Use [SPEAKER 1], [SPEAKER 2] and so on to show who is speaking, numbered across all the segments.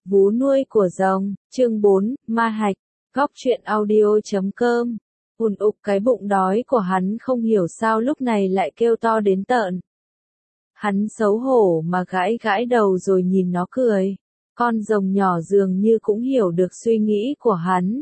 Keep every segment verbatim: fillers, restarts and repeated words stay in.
[SPEAKER 1] Vú nuôi của rồng, chương bốn, ma hạch, góc truyện audio chấm com. Ùn ục cái bụng đói của hắn không hiểu sao lúc này lại kêu to đến tợn. Hắn xấu hổ mà gãi gãi đầu rồi nhìn nó cười. Con rồng nhỏ dường như cũng hiểu được suy nghĩ của hắn.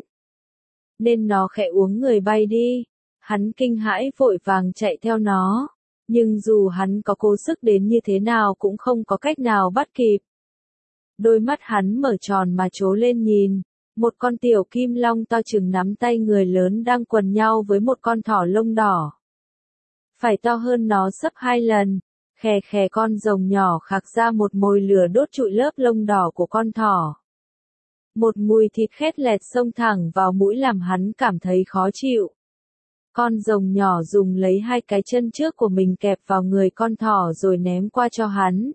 [SPEAKER 1] Nên nó khẽ uống người bay đi. Hắn kinh hãi vội vàng chạy theo nó. Nhưng dù hắn có cố sức đến như thế nào cũng không có cách nào bắt kịp. Đôi mắt hắn mở tròn mà trố lên nhìn. Một con tiểu kim long to chừng nắm tay người lớn đang quần nhau với một con thỏ lông đỏ. Phải to hơn nó sấp hai lần. Khè khè con rồng nhỏ khạc ra một mồi lửa đốt trụi lớp lông đỏ của con thỏ. Một mùi thịt khét lẹt xông thẳng vào mũi làm hắn cảm thấy khó chịu. Con rồng nhỏ dùng lấy hai cái chân trước của mình kẹp vào người con thỏ rồi ném qua cho hắn.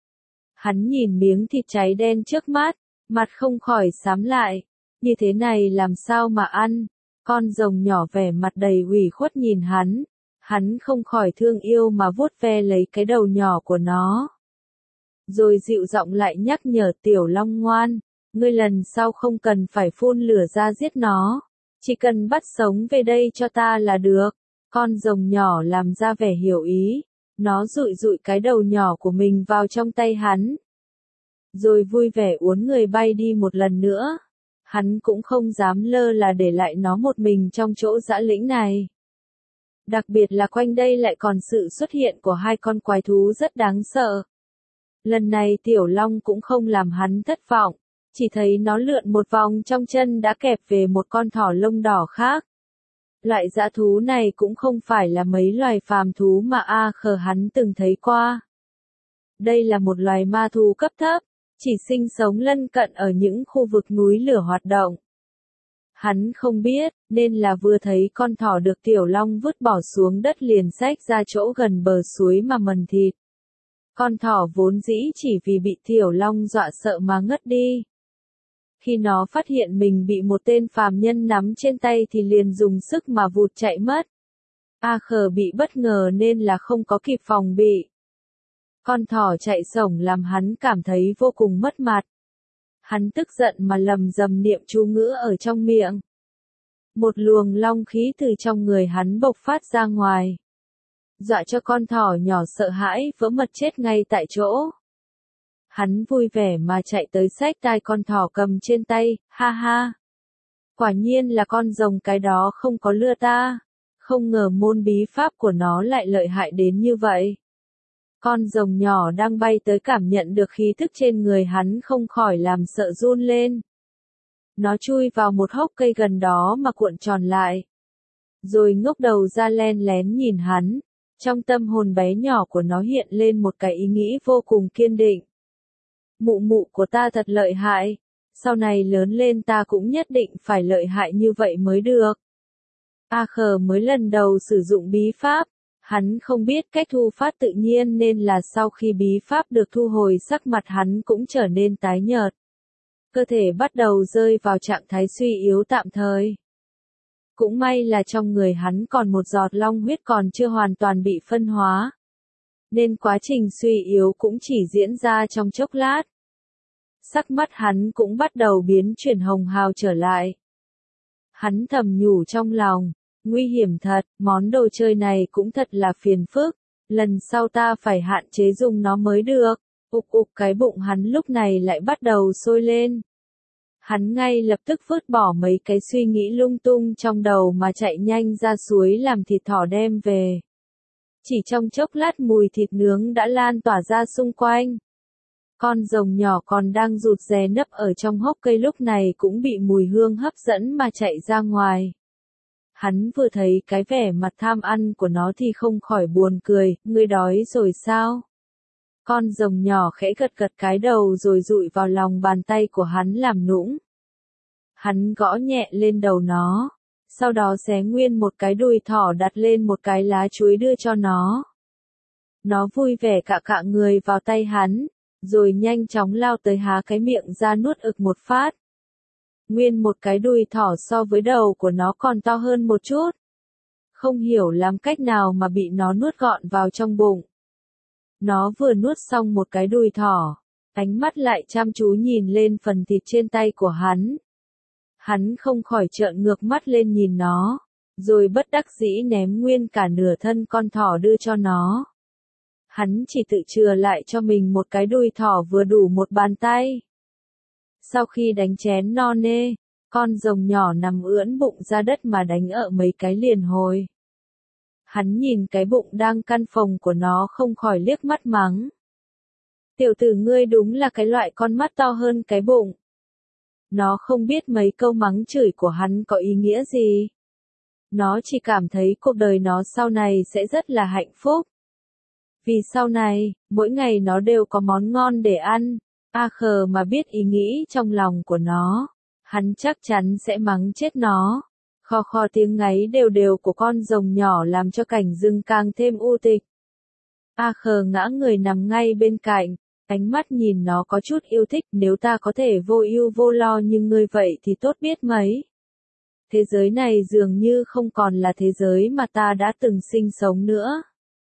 [SPEAKER 1] Hắn nhìn miếng thịt cháy đen trước mắt, mặt không khỏi xám lại. Như thế này làm sao mà ăn? Con rồng nhỏ vẻ mặt đầy ủy khuất nhìn hắn. Hắn không khỏi thương yêu mà vuốt ve lấy cái đầu nhỏ của nó. Rồi dịu giọng lại nhắc nhở tiểu long ngoan. Ngươi lần sau không cần phải phun lửa ra giết nó. Chỉ cần bắt sống về đây cho ta là được. Con rồng nhỏ làm ra vẻ hiểu ý. Nó dụi dụi cái đầu nhỏ của mình vào trong tay hắn. Rồi vui vẻ uốn người bay đi một lần nữa. Hắn cũng không dám lơ là để lại nó một mình trong chỗ dã lĩnh này. Đặc biệt là quanh đây lại còn sự xuất hiện của hai con quái thú rất đáng sợ. Lần này tiểu long cũng không làm hắn thất vọng. Chỉ thấy nó lượn một vòng trong chân đã kẹp về một con thỏ lông đỏ khác. Loại dã thú này cũng không phải là mấy loài phàm thú mà A Khờ hắn từng thấy qua. Đây là một loài ma thú cấp thấp, chỉ sinh sống lân cận ở những khu vực núi lửa hoạt động. Hắn không biết, nên là vừa thấy con thỏ được tiểu long vứt bỏ xuống đất liền xách ra chỗ gần bờ suối mà mần thịt. Con thỏ vốn dĩ chỉ vì bị tiểu long dọa sợ mà ngất đi. Khi nó phát hiện mình bị một tên phàm nhân nắm trên tay thì liền dùng sức mà vụt chạy mất. A Khờ bị bất ngờ nên là không có kịp phòng bị. Con thỏ chạy sổng làm hắn cảm thấy vô cùng mất mặt. Hắn tức giận mà lầm rầm niệm chú ngữ ở trong miệng. Một luồng long khí từ trong người hắn bộc phát ra ngoài. Dọa cho con thỏ nhỏ sợ hãi vỡ mật chết ngay tại chỗ. Hắn vui vẻ mà chạy tới xách tai con thỏ cầm trên tay, ha ha. Quả nhiên là con rồng cái đó không có lừa ta. Không ngờ môn bí pháp của nó lại lợi hại đến như vậy. Con rồng nhỏ đang bay tới cảm nhận được khí thức trên người hắn không khỏi làm sợ run lên. Nó chui vào một hốc cây gần đó mà cuộn tròn lại. Rồi ngốc đầu ra len lén nhìn hắn. Trong tâm hồn bé nhỏ của nó hiện lên một cái ý nghĩ vô cùng kiên định. Mụ mụ của ta thật lợi hại. Sau này lớn lên ta cũng nhất định phải lợi hại như vậy mới được. A Khờ mới lần đầu sử dụng bí pháp. Hắn không biết cách thu phát tự nhiên nên là sau khi bí pháp được thu hồi sắc mặt hắn cũng trở nên tái nhợt. Cơ thể bắt đầu rơi vào trạng thái suy yếu tạm thời. Cũng may là trong người hắn còn một giọt long huyết còn chưa hoàn toàn bị phân hóa. Nên quá trình suy yếu cũng chỉ diễn ra trong chốc lát. Sắc mắt hắn cũng bắt đầu biến chuyển hồng hào trở lại. Hắn thầm nhủ trong lòng. Nguy hiểm thật, món đồ chơi này cũng thật là phiền phức, lần sau ta phải hạn chế dùng nó mới được. Ục ục cái bụng hắn lúc này lại bắt đầu sôi lên. Hắn ngay lập tức vứt bỏ mấy cái suy nghĩ lung tung trong đầu mà chạy nhanh ra suối làm thịt thỏ đem về. Chỉ trong chốc lát mùi thịt nướng đã lan tỏa ra xung quanh. Con rồng nhỏ còn đang rụt rè nấp ở trong hốc cây lúc này cũng bị mùi hương hấp dẫn mà chạy ra ngoài. Hắn vừa thấy cái vẻ mặt tham ăn của nó thì không khỏi buồn cười, ngươi đói rồi sao? Con rồng nhỏ khẽ gật gật cái đầu rồi dụi vào lòng bàn tay của hắn làm nũng. Hắn gõ nhẹ lên đầu nó, sau đó xé nguyên một cái đùi thỏ đặt lên một cái lá chuối đưa cho nó. Nó vui vẻ cạ cạ người vào tay hắn, rồi nhanh chóng lao tới há cái miệng ra nuốt ực một phát. Nguyên một cái đùi thỏ so với đầu của nó còn to hơn một chút. Không hiểu làm cách nào mà bị nó nuốt gọn vào trong bụng. Nó vừa nuốt xong một cái đùi thỏ. ánh mắt lại chăm chú nhìn lên phần thịt trên tay của hắn. Hắn không khỏi trợn ngược mắt lên nhìn nó, rồi bất đắc dĩ ném nguyên cả nửa thân con thỏ đưa cho nó. Hắn chỉ tự chừa lại cho mình một cái đùi thỏ vừa đủ một bàn tay. Sau khi đánh chén no nê, con rồng nhỏ nằm ưỡn bụng ra đất mà đánh ợ mấy cái liền hồi. Hắn nhìn cái bụng đang căn phồng của nó không khỏi liếc mắt mắng. Tiểu tử ngươi đúng là cái loại con mắt to hơn cái bụng. Nó không biết mấy câu mắng chửi của hắn có ý nghĩa gì. Nó chỉ cảm thấy cuộc đời nó sau này sẽ rất là hạnh phúc. Vì sau này, mỗi ngày nó đều có món ngon để ăn. A khờ mà biết ý nghĩ trong lòng của nó, hắn chắc chắn sẽ mắng chết nó. Khò khò tiếng ngáy đều đều của con rồng nhỏ làm cho cảnh rừng càng thêm u tịch. A khờ ngã người nằm ngay bên cạnh, ánh mắt nhìn nó có chút yêu thích. Nếu ta có thể vô ưu vô lo như ngươi vậy thì tốt biết mấy. Thế giới này dường như không còn là thế giới mà ta đã từng sinh sống nữa.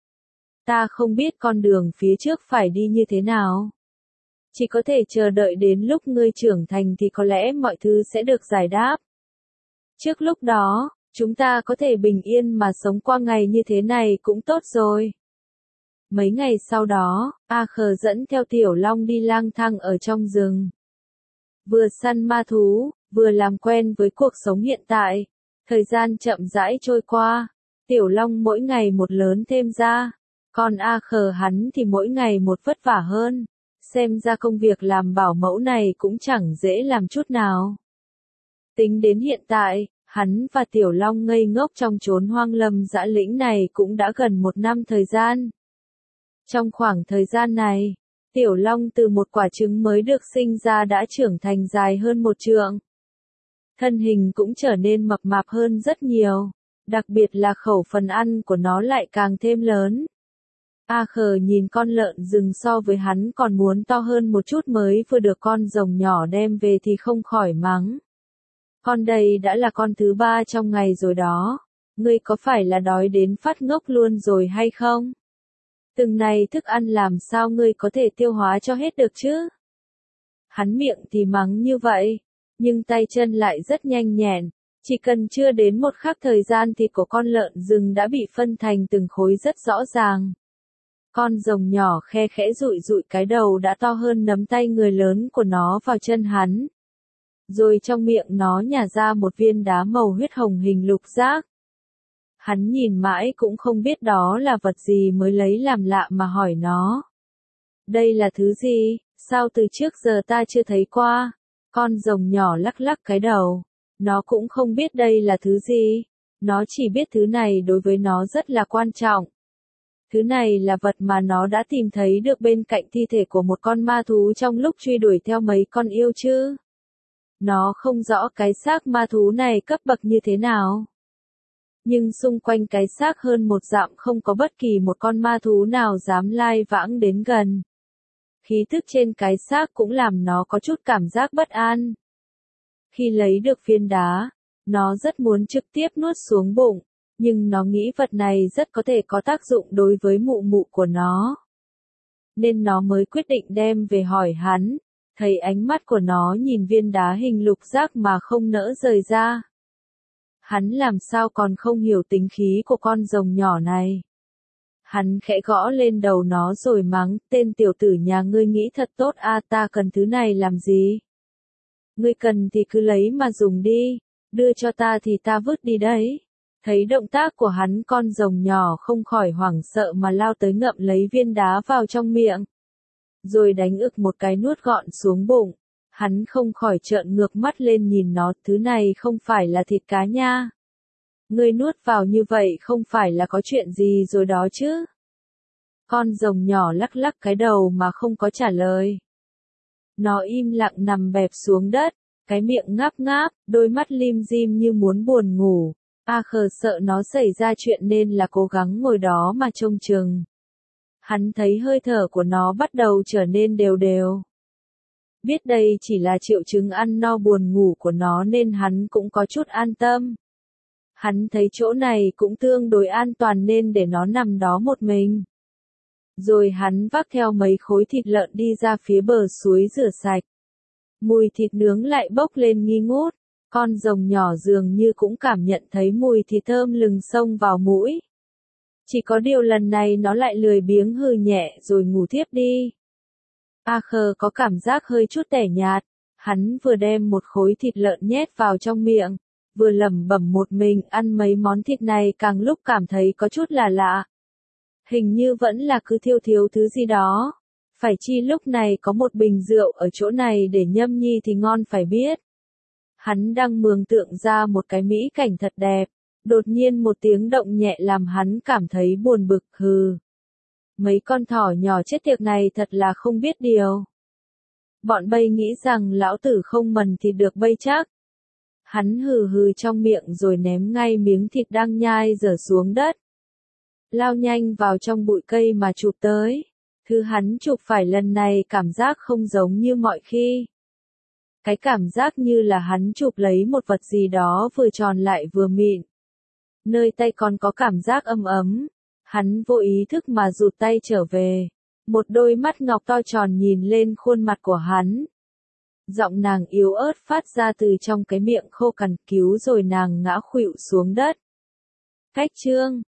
[SPEAKER 1] Ta không biết con đường phía trước phải đi như thế nào. Chỉ có thể chờ đợi đến lúc ngươi trưởng thành thì có lẽ mọi thứ sẽ được giải đáp. Trước lúc đó, chúng ta có thể bình yên mà sống qua ngày như thế này cũng tốt rồi. Mấy ngày sau đó, A Khờ dẫn theo Tiểu Long đi lang thang ở trong rừng. Vừa săn ma thú, vừa làm quen với cuộc sống hiện tại. Thời gian chậm rãi trôi qua, Tiểu Long mỗi ngày một lớn thêm ra. Còn A Khờ hắn thì mỗi ngày một vất vả hơn. Xem ra công việc làm bảo mẫu này cũng chẳng dễ làm chút nào. Tính đến hiện tại, hắn và Tiểu Long ngây ngốc trong chốn hoang lâm dã lĩnh này cũng đã gần một năm thời gian. Trong khoảng thời gian này, Tiểu Long từ một quả trứng mới được sinh ra đã trưởng thành dài hơn một trượng. Thân hình cũng trở nên mập mạp hơn rất nhiều, đặc biệt là khẩu phần ăn của nó lại càng thêm lớn. A Khờ nhìn con lợn rừng so với hắn còn muốn to hơn một chút mới vừa được con rồng nhỏ đem về thì không khỏi mắng. Con đây đã là con thứ ba trong ngày rồi đó, ngươi có phải là đói đến phát ngốc luôn rồi hay không? Từng này thức ăn làm sao ngươi có thể tiêu hóa cho hết được chứ? Hắn miệng thì mắng như vậy, nhưng tay chân lại rất nhanh nhẹn, chỉ cần chưa đến một khắc thời gian thì của con lợn rừng đã bị phân thành từng khối rất rõ ràng. Con rồng nhỏ khe khẽ dụi dụi cái đầu đã to hơn nắm tay người lớn của nó vào chân hắn. Rồi trong miệng nó nhả ra một viên đá màu huyết hồng hình lục giác. Hắn nhìn mãi cũng không biết đó là vật gì mới lấy làm lạ mà hỏi nó. Đây là thứ gì, sao từ trước giờ ta chưa thấy qua? Con rồng nhỏ lắc lắc cái đầu. Nó cũng không biết đây là thứ gì. Nó chỉ biết thứ này đối với nó rất là quan trọng. Thứ này là vật mà nó đã tìm thấy được bên cạnh thi thể của một con ma thú trong lúc truy đuổi theo mấy con yêu chứ. Nó không rõ cái xác ma thú này cấp bậc như thế nào. Nhưng xung quanh cái xác hơn một dặm không có bất kỳ một con ma thú nào dám lai vãng đến gần. Khí tức trên cái xác cũng làm nó có chút cảm giác bất an. Khi lấy được viên đá, nó rất muốn trực tiếp nuốt xuống bụng, nhưng nó nghĩ vật này rất có thể có tác dụng đối với mụ mụ của nó. Nên nó mới quyết định đem về hỏi hắn, thấy ánh mắt của nó nhìn viên đá hình lục giác mà không nỡ rời ra. Hắn làm sao còn không hiểu tính khí của con rồng nhỏ này. Hắn khẽ gõ lên đầu nó rồi mắng, tên tiểu tử nhà ngươi nghĩ thật tốt a, ta cần thứ này làm gì? Ngươi cần thì cứ lấy mà dùng đi, đưa cho ta thì ta vứt đi đấy. Thấy động tác của hắn con rồng nhỏ không khỏi hoảng sợ mà lao tới ngậm lấy viên đá vào trong miệng. Rồi đánh ực một cái nuốt gọn xuống bụng. Hắn không khỏi trợn ngược mắt lên nhìn nó, thứ này không phải là thịt cá nha. Ngươi nuốt vào như vậy không phải là có chuyện gì rồi đó chứ. Con rồng nhỏ lắc lắc cái đầu mà không có trả lời. Nó im lặng nằm bẹp xuống đất, cái miệng ngáp ngáp, đôi mắt lim dim như muốn buồn ngủ. A Khờ sợ nó xảy ra chuyện nên là cố gắng ngồi đó mà trông chừng. Hắn thấy hơi thở của nó bắt đầu trở nên đều đều. Biết đây chỉ là triệu chứng ăn no buồn ngủ của nó nên hắn cũng có chút an tâm. Hắn thấy chỗ này cũng tương đối an toàn nên để nó nằm đó một mình. Rồi hắn vác theo mấy khối thịt lợn đi ra phía bờ suối rửa sạch. Mùi thịt nướng lại bốc lên nghi ngút, con rồng nhỏ dường như cũng cảm nhận thấy mùi thịt thơm lừng xông vào mũi. Chỉ có điều lần này nó lại lười biếng hừ nhẹ rồi ngủ thiếp đi. A Khờ có cảm giác hơi chút tẻ nhạt, hắn vừa đem một khối thịt lợn nhét vào trong miệng, vừa lẩm bẩm một mình ăn mấy món thịt này càng lúc cảm thấy có chút là lạ. Hình như vẫn là cứ thiếu thiếu thứ gì đó. Phải chi lúc này có một bình rượu ở chỗ này để nhâm nhi thì ngon phải biết. Hắn đang mường tượng ra một cái mỹ cảnh thật đẹp, đột nhiên một tiếng động nhẹ làm hắn cảm thấy buồn bực hừ. Mấy con thỏ nhỏ chết tiệt này thật là không biết điều. Bọn bay nghĩ rằng lão tử không mần thịt được bay chắc. Hắn hừ hừ trong miệng rồi ném ngay miếng thịt đang nhai dở xuống đất. Lao nhanh vào trong bụi cây mà chụp tới. Thứ hắn chụp phải lần này cảm giác không giống như mọi khi. Cái cảm giác như là hắn chụp lấy một vật gì đó vừa tròn lại vừa mịn. Nơi tay còn có cảm giác ấm ấm. Hắn vô ý thức mà rụt tay trở về. Một đôi mắt ngọc to tròn nhìn lên khuôn mặt của hắn. Giọng nàng yếu ớt phát ra từ trong cái miệng khô cằn cứu rồi nàng ngã khuỵu xuống đất. Cách chương